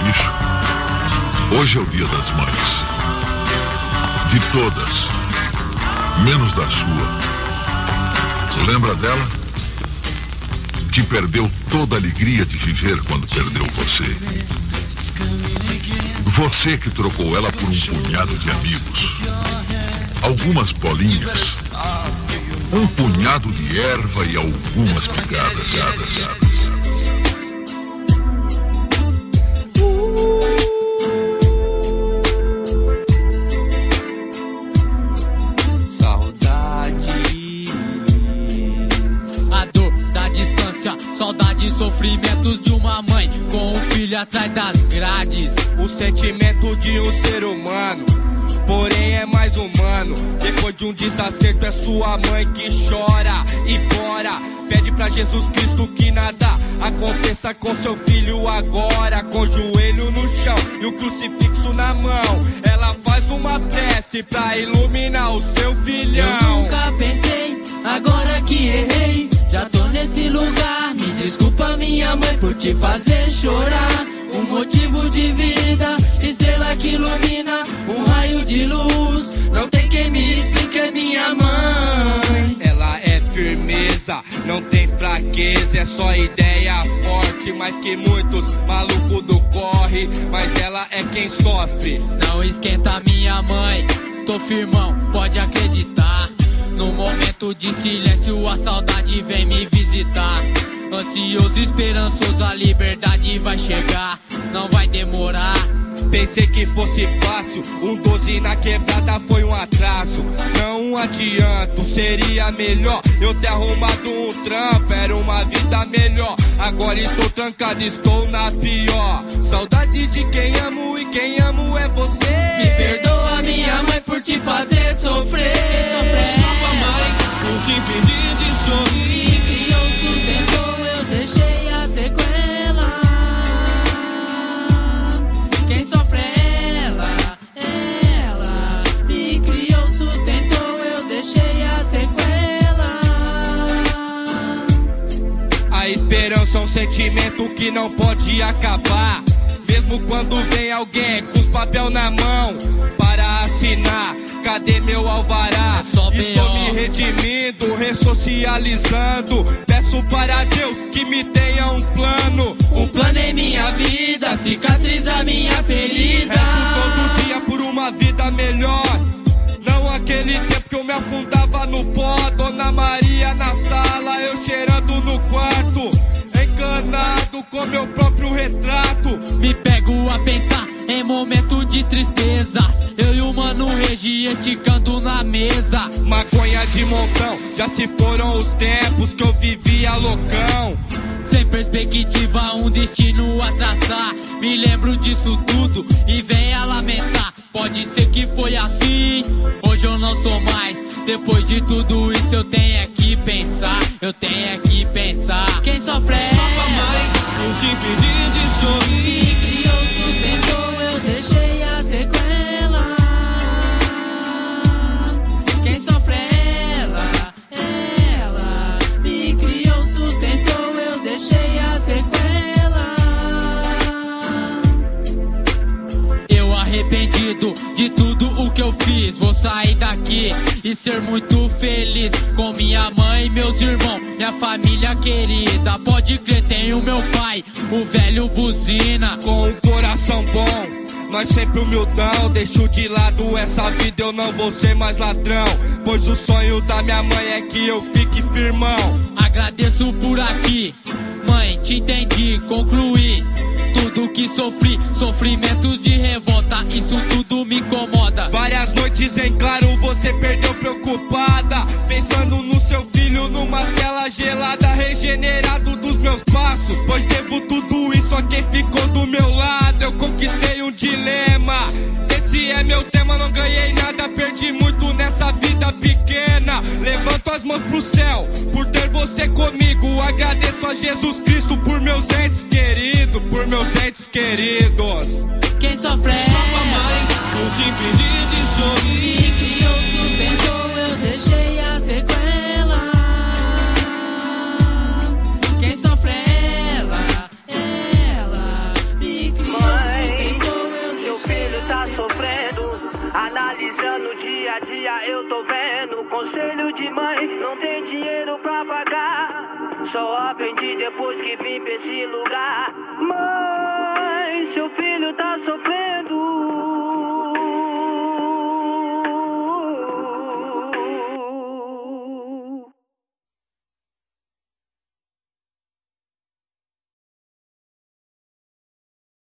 isso? Hoje é o Dia das Mães. De todas, menos da sua. Lembra dela? Que perdeu toda a alegria de viver quando perdeu você. Você que trocou ela por um punhado de amigos. Algumas bolinhas. Um punhado de erva e algumas picadas. Saudade e sofrimentos de uma mãe com um filho atrás das grades. O sentimento de um ser humano, porém é mais humano. Depois de um desacerto é sua mãe que chora e bora. Pede pra Jesus Cristo que nada aconteça com seu filho agora. Com o joelho no chão e o crucifixo na mão, ela faz uma prece pra iluminar o seu filhão. Eu nunca pensei, agora que errei, já tô nesse lugar. Me desculpa minha mãe por te fazer chorar. Um motivo de vida, estrela que ilumina, um raio de luz. Não tem quem me explique, é minha mãe. Ela é firmeza, não tem fraqueza. É só ideia forte, mais que muitos maluco do corre. Mas ela é quem sofre. Não esquenta minha mãe, tô firmão, pode acreditar. No momento de silêncio a saudade vem me visitar. Ansioso, esperançoso, a liberdade vai chegar. Não vai demorar. Pensei que fosse fácil, um 12 na quebrada foi um atraso. Não adianto, seria melhor eu ter arrumado um trampo. Era uma vida melhor, agora estou trancado, estou na pior. Saudade de quem amo e quem amo é você. Me perdoa minha mãe por te fazer sofrer. Desculpa mãe, por te impedir de sorrir. Me criou, sustentou, eu deixei a sequela. Quem sofre é ela. Me criou, sustentou, eu deixei a sequela. A esperança é um sentimento que não pode acabar. Mesmo quando vem alguém com os papel na mão para assinar, cadê meu alvará? Estou me redimindo, ressocializando. Peço para Deus que me tenha um plano. Um plano em minha vida, cicatriza minha ferida. Rezo todo dia por uma vida melhor. Não aquele tempo que eu me afundava no pó. Dona Maria na sala, eu cheirando no quarto, encanado com meu próprio retrato. Me pego a pensar em momento de tristezas. Eu e o mano Regi esticando na mesa. Maconha de montão, já se foram os tempos que eu vivia loucão. Sem perspectiva, um destino a traçar. Me lembro disso tudo e venho a lamentar. Pode ser que foi assim, hoje eu não sou mais. Depois de tudo isso eu tenho que pensar. Eu tenho que pensar. Quem sofre é mãe, eu te impedi de sorrir. Me criou, sustentou, eu deixei a sequela. Quem sofre é ela. Me criou, sustentou, eu deixei a sequela. Eu arrependido de tudo o que eu fiz. Vou sair daqui e ser muito feliz com minha mãe e meus irmãos, minha família querida. Pode crer, tenho meu pai, o velho buzina. Com um coração bom, nós sempre humildão. Deixo de lado essa vida, eu não vou ser mais ladrão. Pois o sonho da minha mãe é que eu fique firmão. Agradeço por aqui, mãe, te entendi, concluí. Tudo que sofri, sofrimentos de revolta, isso tudo me incomoda. Várias noites em claro você perdeu preocupada, pensando no seu filho numa cela gelada, regenerado dos meus passos. Pois devo tudo isso a quem ficou do meu lado. Eu conquistei um dilema, esse é meu tema. Não ganhei nada, perdi muito nessa vida pequena. Levanto as mãos pro céu por ter você comigo. Agradeço a Jesus Cristo por meus entes queridos, por meus entes queridos. Quem sofre é mãe, eu te impedi de sorrir. Me criou, sustentou, eu deixei a sequela. Quem sofre é ela. Me criou, sustentou. dia eu tô vendo conselho de mãe, não tem dinheiro pra pagar. Só aprendi depois que vim pra esse lugar. Mãe,